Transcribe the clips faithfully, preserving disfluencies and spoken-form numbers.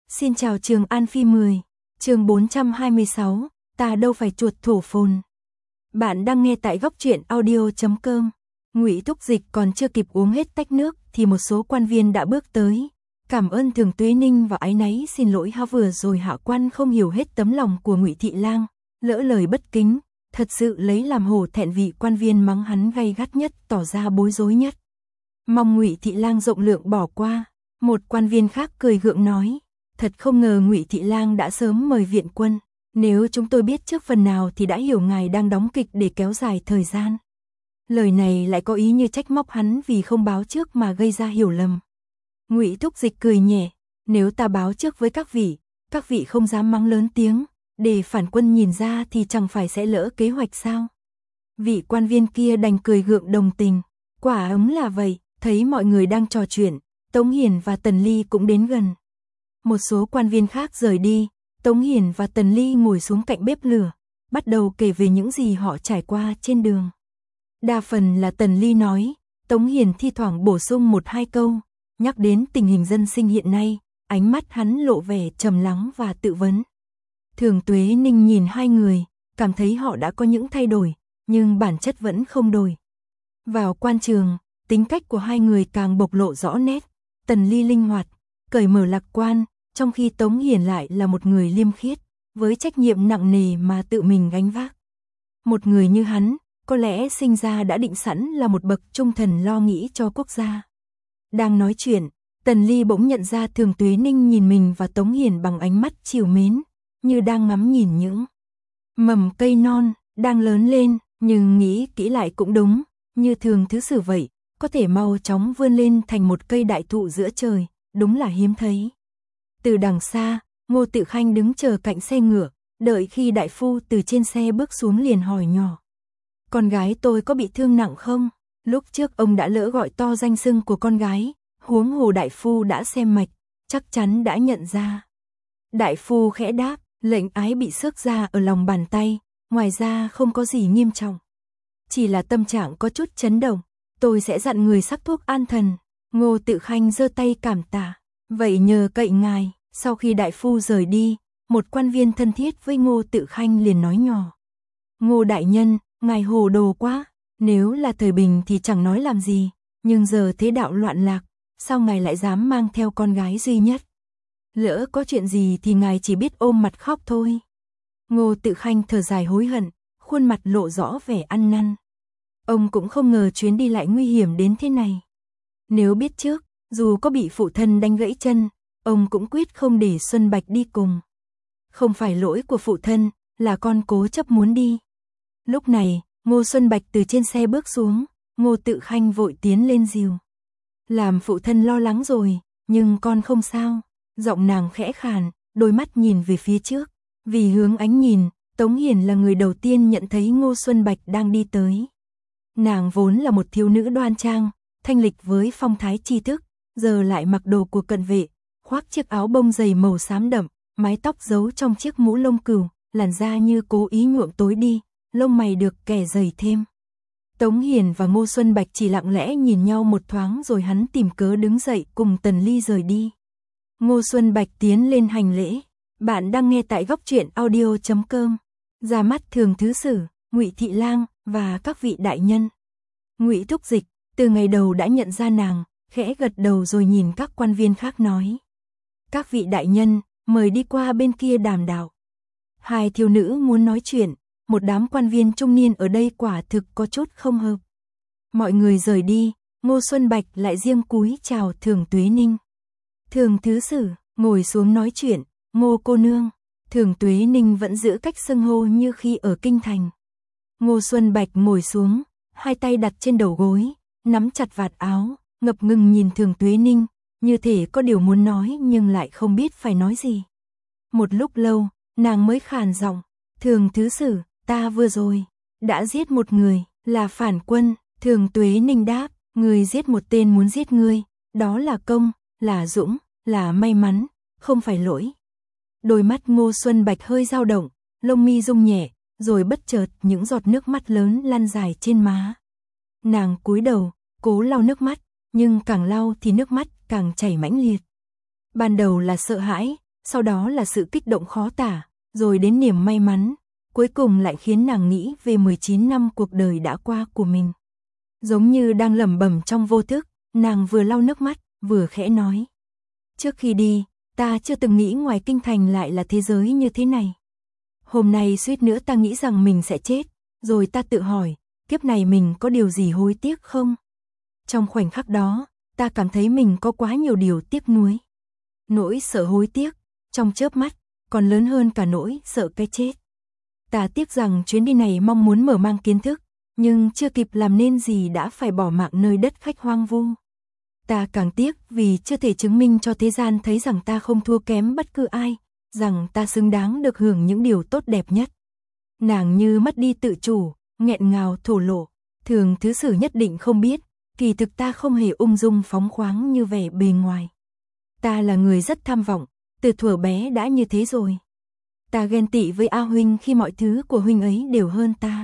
Xin chào Trường An Phi mười, chương bốn trăm hai mươi sáu, ta đâu phải chuột thổ phồn. Bạn đang nghe tại góc truyện audio chấm com. Ngụy Thúc Dịch còn chưa kịp uống hết tách nước thì một số quan viên đã bước tới. Cảm ơn Thường Tuế Ninh và áy náy xin lỗi ha, vừa rồi hạ quan không hiểu hết tấm lòng của Ngụy thị lang, lỡ lời bất kính, thật sự lấy làm hổ thẹn. Vị quan viên mắng hắn gay gắt nhất, tỏ ra bối rối nhất. Mong Ngụy thị lang rộng lượng bỏ qua. Một quan viên khác cười gượng nói, thật không ngờ Ngụy thị lang đã sớm mời viện quân, nếu chúng tôi biết trước phần nào thì đã hiểu ngài đang đóng kịch để kéo dài thời gian. Lời này lại có ý như trách móc hắn vì không báo trước mà gây ra hiểu lầm. Ngụy Thúc Dịch cười nhẹ, nếu ta báo trước với các vị, các vị không dám mắng lớn tiếng, để phản quân nhìn ra thì chẳng phải sẽ lỡ kế hoạch sao? Vị quan viên kia đành cười gượng đồng tình, quả ấm là vậy. Thấy mọi người đang trò chuyện, Tống Hiền và Tần Ly cũng đến gần. Một số quan viên khác rời đi, Tống Hiền và Tần Ly ngồi xuống cạnh bếp lửa, bắt đầu kể về những gì họ trải qua trên đường. Đa phần là Tần Ly nói, Tống Hiền thi thoảng bổ sung một hai câu, nhắc đến tình hình dân sinh hiện nay, ánh mắt hắn lộ vẻ trầm lắng và tự vấn. Thường Tuế Ninh nhìn hai người, cảm thấy họ đã có những thay đổi, nhưng bản chất vẫn không đổi. Vào quan trường, tính cách của hai người càng bộc lộ rõ nét. Tần Ly linh hoạt, cởi mở lạc quan, trong khi Tống Hiền lại là một người liêm khiết, với trách nhiệm nặng nề mà tự mình gánh vác. Một người như hắn, có lẽ sinh ra đã định sẵn là một bậc trung thần lo nghĩ cho quốc gia. Đang nói chuyện, Tần Ly bỗng nhận ra Thường Tuế Ninh nhìn mình và Tống Hiền bằng ánh mắt trìu mến, như đang ngắm nhìn những mầm cây non, đang lớn lên, nhưng nghĩ kỹ lại cũng đúng, như Thường Thứ Sử vậy. Có thể mau chóng vươn lên thành một cây đại thụ giữa trời, đúng là hiếm thấy. Từ đằng xa, Ngô Tự Khanh đứng chờ cạnh xe ngựa, đợi khi đại phu từ trên xe bước xuống liền hỏi nhỏ. Con gái tôi có bị thương nặng không? Lúc trước ông đã lỡ gọi to danh xưng của con gái, huống hồ đại phu đã xem mạch, chắc chắn đã nhận ra. Đại phu khẽ đáp, lệnh ái bị xước ra ở lòng bàn tay, ngoài ra không có gì nghiêm trọng. Chỉ là tâm trạng có chút chấn động. Tôi sẽ dặn người sắc thuốc an thần. Ngô Tự Khanh giơ tay cảm tạ. Vậy nhờ cậy ngài. Sau khi đại phu rời đi, một quan viên thân thiết với Ngô Tự Khanh liền nói nhỏ. Ngô đại nhân, ngài hồ đồ quá. Nếu là thời bình thì chẳng nói làm gì. Nhưng giờ thế đạo loạn lạc, sao ngài lại dám mang theo con gái duy nhất? Lỡ có chuyện gì thì ngài chỉ biết ôm mặt khóc thôi. Ngô Tự Khanh thở dài hối hận, khuôn mặt lộ rõ vẻ ăn năn. Ông cũng không ngờ chuyến đi lại nguy hiểm đến thế này. Nếu biết trước, dù có bị phụ thân đánh gãy chân, ông cũng quyết không để Xuân Bạch đi cùng. Không phải lỗi của phụ thân, là con cố chấp muốn đi. Lúc này, Ngô Xuân Bạch từ trên xe bước xuống, Ngô Tự Khanh vội tiến lên dìu. Làm phụ thân lo lắng rồi, nhưng con không sao. Giọng nàng khẽ khàn, đôi mắt nhìn về phía trước. Vì hướng ánh nhìn, Tống Hiền là người đầu tiên nhận thấy Ngô Xuân Bạch đang đi tới. Nàng vốn là một thiếu nữ đoan trang, thanh lịch với phong thái tri thức, giờ lại mặc đồ của cận vệ, khoác chiếc áo bông dày màu xám đậm, mái tóc giấu trong chiếc mũ lông cừu, làn da như cố ý nhuộm tối đi, lông mày được kẻ dày thêm. Tống Hiền và Ngô Xuân Bạch chỉ lặng lẽ nhìn nhau một thoáng rồi hắn tìm cớ đứng dậy cùng Tần Ly rời đi. Ngô Xuân Bạch tiến lên hành lễ. Bạn đang nghe tại góc truyện audio chấm com. Ra mắt Thường Thứ Sử, Ngụy thị lang và các vị đại nhân. Ngụy Thúc Dịch từ ngày đầu đã nhận ra nàng, khẽ gật đầu rồi nhìn các quan viên khác nói: các vị đại nhân, mời đi qua bên kia đàm đạo. Hai thiếu nữ muốn nói chuyện, một đám quan viên trung niên ở đây quả thực có chút không hợp. Mọi người rời đi, Ngô Xuân Bạch lại riêng cúi chào Thường Tuế Ninh. Thường Thứ Sử ngồi xuống nói chuyện. Ngô cô nương. Thường Tuế Ninh vẫn giữ cách xưng hô như khi ở kinh thành. Ngô Xuân Bạch ngồi xuống, hai tay đặt trên đầu gối, nắm chặt vạt áo, ngập ngừng nhìn Thường Tuế Ninh, như thể có điều muốn nói nhưng lại không biết phải nói gì. Một lúc lâu, nàng mới khàn giọng, Thường Thứ Sử, ta vừa rồi đã giết một người, là phản quân. Thường Tuế Ninh đáp, người giết một tên muốn giết ngươi, đó là công, là dũng, là may mắn, không phải lỗi. Đôi mắt Ngô Xuân Bạch hơi dao động, lông mi rung nhẹ, rồi bất chợt những giọt nước mắt lớn lăn dài trên má. Nàng cúi đầu, cố lau nước mắt, nhưng càng lau thì nước mắt càng chảy mãnh liệt. Ban đầu là sợ hãi, sau đó là sự kích động khó tả, rồi đến niềm may mắn, cuối cùng lại khiến nàng nghĩ về mười chín năm cuộc đời đã qua của mình. Giống như đang lẩm bẩm trong vô thức, nàng vừa lau nước mắt, vừa khẽ nói. Trước khi đi, ta chưa từng nghĩ ngoài kinh thành lại là thế giới như thế này. Hôm nay suýt nữa ta nghĩ rằng mình sẽ chết, rồi ta tự hỏi, kiếp này mình có điều gì hối tiếc không? Trong khoảnh khắc đó, ta cảm thấy mình có quá nhiều điều tiếc nuối. Nỗi sợ hối tiếc, trong chớp mắt, còn lớn hơn cả nỗi sợ cái chết. Ta tiếc rằng chuyến đi này mong muốn mở mang kiến thức, nhưng chưa kịp làm nên gì đã phải bỏ mạng nơi đất khách hoang vu. Ta càng tiếc vì chưa thể chứng minh cho thế gian thấy rằng ta không thua kém bất cứ ai, rằng ta xứng đáng được hưởng những điều tốt đẹp nhất. Nàng như mất đi tự chủ, nghẹn ngào thổ lộ, thường thứ sử nhất định không biết, kỳ thực ta không hề ung dung phóng khoáng như vẻ bề ngoài. Ta là người rất tham vọng, từ thuở bé đã như thế rồi. Ta ghen tị với A huynh khi mọi thứ của huynh ấy đều hơn ta.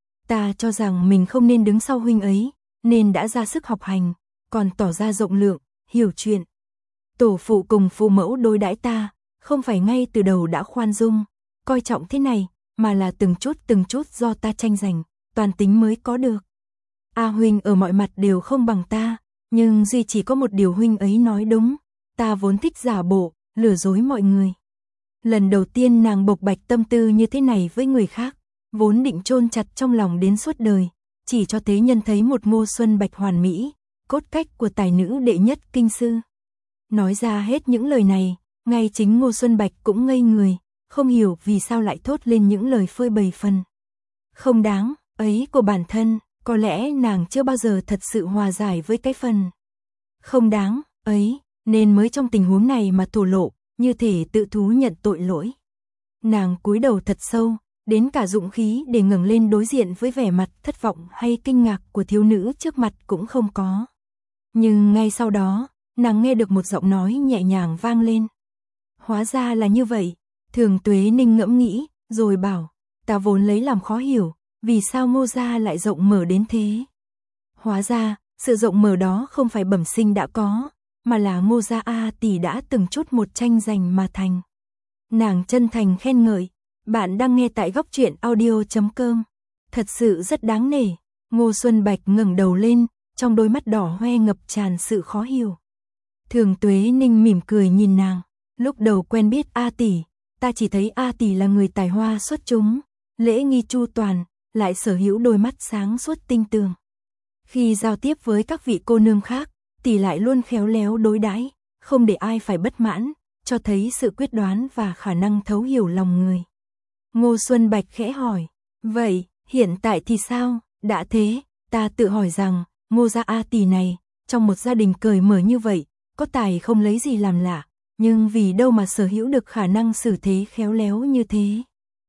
Ta cho rằng mình không nên đứng sau huynh ấy, nên đã ra sức học hành, còn tỏ ra rộng lượng, hiểu chuyện. Tổ phụ cùng phụ mẫu đối đãi ta, không phải ngay từ đầu đã khoan dung, coi trọng thế này, mà là từng chút từng chút do ta tranh giành, toàn tính mới có được. A huynh ở mọi mặt đều không bằng ta, nhưng duy chỉ có một điều huynh ấy nói đúng, ta vốn thích giả bộ, lừa dối mọi người. Lần đầu tiên nàng bộc bạch tâm tư như thế này với người khác, vốn định chôn chặt trong lòng đến suốt đời, chỉ cho thế nhân thấy một Ngô Xuân Bạch hoàn mỹ, cốt cách của tài nữ đệ nhất kinh sư. Nói ra hết những lời này, ngay chính Ngô Xuân Bạch cũng ngây người, không hiểu vì sao lại thốt lên những lời phơi bày phần không đáng ấy của bản thân, có lẽ nàng chưa bao giờ thật sự hòa giải với cái phần không đáng ấy, nên mới trong tình huống này mà thổ lộ, như thể tự thú nhận tội lỗi. Nàng cúi đầu thật sâu, đến cả dũng khí để ngẩng lên đối diện với vẻ mặt thất vọng hay kinh ngạc của thiếu nữ trước mặt cũng không có. Nhưng ngay sau đó, nàng nghe được một giọng nói nhẹ nhàng vang lên. Hóa ra là như vậy, Thường Tuế Ninh ngẫm nghĩ, rồi bảo, ta vốn lấy làm khó hiểu, vì sao Ngô gia lại rộng mở đến thế. Hóa ra, sự rộng mở đó không phải bẩm sinh đã có, mà là Ngô gia A tỷ đã từng chút một tranh giành mà thành. Nàng chân thành khen ngợi, bạn đang nghe tại góc truyện audio chấm com. Thật sự rất đáng nể. Ngô Xuân Bạch ngẩng đầu lên, trong đôi mắt đỏ hoe ngập tràn sự khó hiểu. Thường Tuế Ninh mỉm cười nhìn nàng, lúc đầu quen biết A tỷ, ta chỉ thấy A tỷ là người tài hoa xuất chúng, lễ nghi chu toàn, lại sở hữu đôi mắt sáng suốt tinh tường. Khi giao tiếp với các vị cô nương khác, tỷ lại luôn khéo léo đối đãi, không để ai phải bất mãn, cho thấy sự quyết đoán và khả năng thấu hiểu lòng người. Ngô Xuân Bạch khẽ hỏi, vậy, hiện tại thì sao? Đã thế, ta tự hỏi rằng, Ngô gia A tỷ này, trong một gia đình cởi mở như vậy, có tài không lấy gì làm lạ, nhưng vì đâu mà sở hữu được khả năng xử thế khéo léo như thế.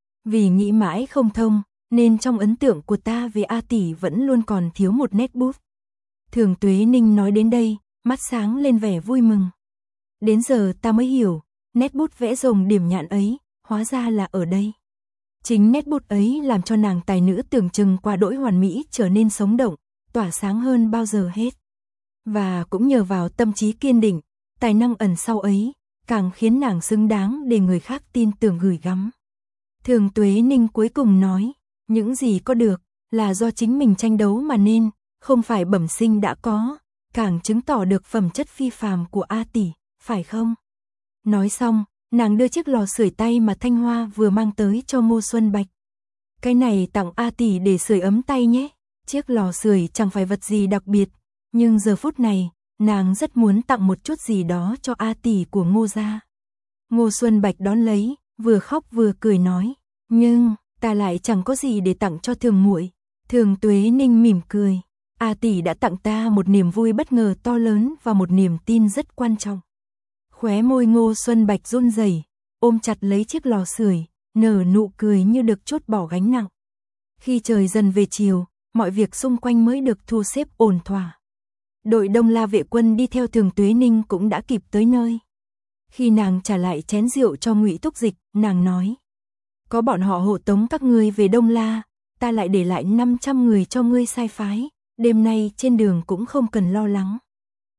Vì nghĩ mãi không thông, nên trong ấn tượng của ta về A tỷ vẫn luôn còn thiếu một nét bút. Thường Tuế Ninh nói đến đây, mắt sáng lên vẻ vui mừng. Đến giờ ta mới hiểu, nét bút vẽ rồng điểm nhạn ấy, hóa ra là ở đây. Chính nét bút ấy làm cho nàng tài nữ tưởng chừng qua đỗi hoàn mỹ trở nên sống động, tỏa sáng hơn bao giờ hết. Và cũng nhờ vào tâm trí kiên định, tài năng ẩn sau ấy, càng khiến nàng xứng đáng để người khác tin tưởng gửi gắm. Thường Tuế Ninh cuối cùng nói, những gì có được, là do chính mình tranh đấu mà nên, không phải bẩm sinh đã có, càng chứng tỏ được phẩm chất phi phàm của A tỷ, phải không? Nói xong, nàng đưa chiếc lò sưởi tay mà Thanh Hoa vừa mang tới cho Ngô Xuân Bạch. Cái này tặng A tỷ để sưởi ấm tay nhé. Chiếc lò sưởi chẳng phải vật gì đặc biệt, nhưng giờ phút này, nàng rất muốn tặng một chút gì đó cho A tỷ của Ngô gia. Ngô Xuân Bạch đón lấy, vừa khóc vừa cười nói, nhưng ta lại chẳng có gì để tặng cho Thường muội. Thường Tuế Ninh mỉm cười, A tỷ đã tặng ta một niềm vui bất ngờ to lớn và một niềm tin rất quan trọng. Khóe môi Ngô Xuân Bạch run rẩy, ôm chặt lấy chiếc lò sưởi, nở nụ cười như được trút bỏ gánh nặng. Khi trời dần về chiều, mọi việc xung quanh mới được thu xếp ổn thỏa. Đội Đông La vệ quân đi theo Thường Tuế Ninh cũng đã kịp tới nơi. Khi nàng trả lại chén rượu cho Ngụy Túc Dịch, nàng nói: "Có bọn họ hộ tống các ngươi về Đông La, ta lại để lại năm trăm người cho ngươi sai phái, đêm nay trên đường cũng không cần lo lắng."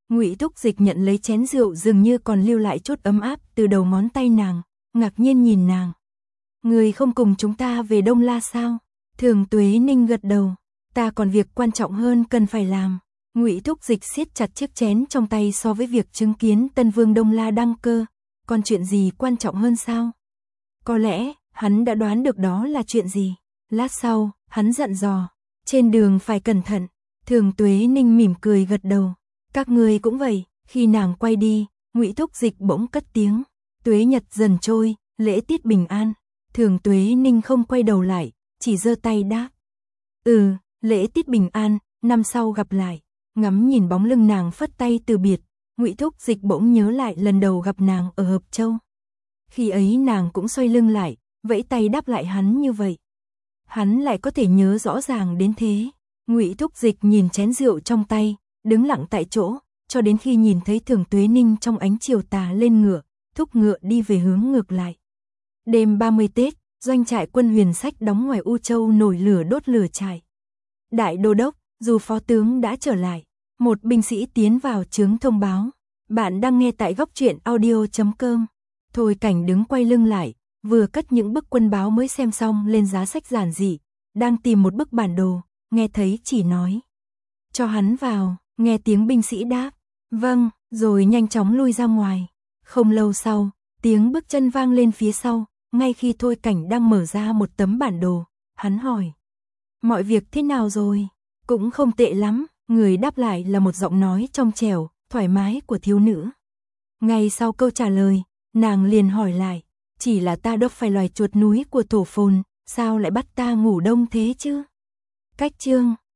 Ngụy Thúc Dịch nhận lấy chén rượu dường như còn lưu lại chút ấm áp từ đầu ngón tay nàng, ngạc nhiên nhìn nàng. Người không cùng chúng ta về Đông La sao? Thường Tuế Ninh gật đầu. Ta còn việc quan trọng hơn cần phải làm. Ngụy Thúc Dịch siết chặt chiếc chén trong tay so với việc chứng kiến Tân Vương Đông La đăng cơ. Còn chuyện gì quan trọng hơn sao? Có lẽ, hắn đã đoán được đó là chuyện gì. Lát sau, hắn dặn dò. Trên đường phải cẩn thận. Thường Tuế Ninh mỉm cười gật đầu. Các người cũng vậy. Khi nàng quay đi, Ngụy Thúc Dịch bỗng cất tiếng. Tuế nhật dần trôi, lễ tiết bình an. Thường Tuế Ninh không quay đầu lại, chỉ giơ tay đáp. Ừ, lễ tiết bình an, năm sau gặp lại. Ngắm nhìn bóng lưng nàng phất tay từ biệt, Ngụy Thúc Dịch bỗng nhớ lại lần đầu gặp nàng ở Hợp Châu. Khi ấy nàng cũng xoay lưng lại, vẫy tay đáp lại hắn như vậy. Hắn lại có thể nhớ rõ ràng đến thế. Ngụy Thúc Dịch nhìn chén rượu trong tay, đứng lặng tại chỗ, cho đến khi nhìn thấy Thường Tuế Ninh trong ánh chiều tà lên ngựa, thúc ngựa đi về hướng ngược lại. Đêm ba mươi Tết, doanh trại quân Huyền Sách đóng ngoài U Châu nổi lửa đốt lửa trại. Đại đô đốc, dù phó tướng đã trở lại, một binh sĩ tiến vào trướng thông báo. Bạn đang nghe tại góc truyện audio chấm com. Thôi Cảnh đứng quay lưng lại, vừa cất những bức quân báo mới xem xong lên giá sách giản dị, đang tìm một bức bản đồ, nghe thấy chỉ nói. Cho hắn vào, nghe tiếng binh sĩ đáp. Vâng, rồi nhanh chóng lui ra ngoài. Không lâu sau, tiếng bước chân vang lên phía sau, ngay khi Thôi Cảnh đang mở ra một tấm bản đồ, hắn hỏi. Mọi việc thế nào rồi? Cũng không tệ lắm, người đáp lại là một giọng nói trong trẻo, thoải mái của thiếu nữ. Ngay sau câu trả lời, nàng liền hỏi lại, chỉ là ta đốc phải loài chuột núi của thổ phồn, sao lại bắt ta ngủ đông thế chứ? Cách chương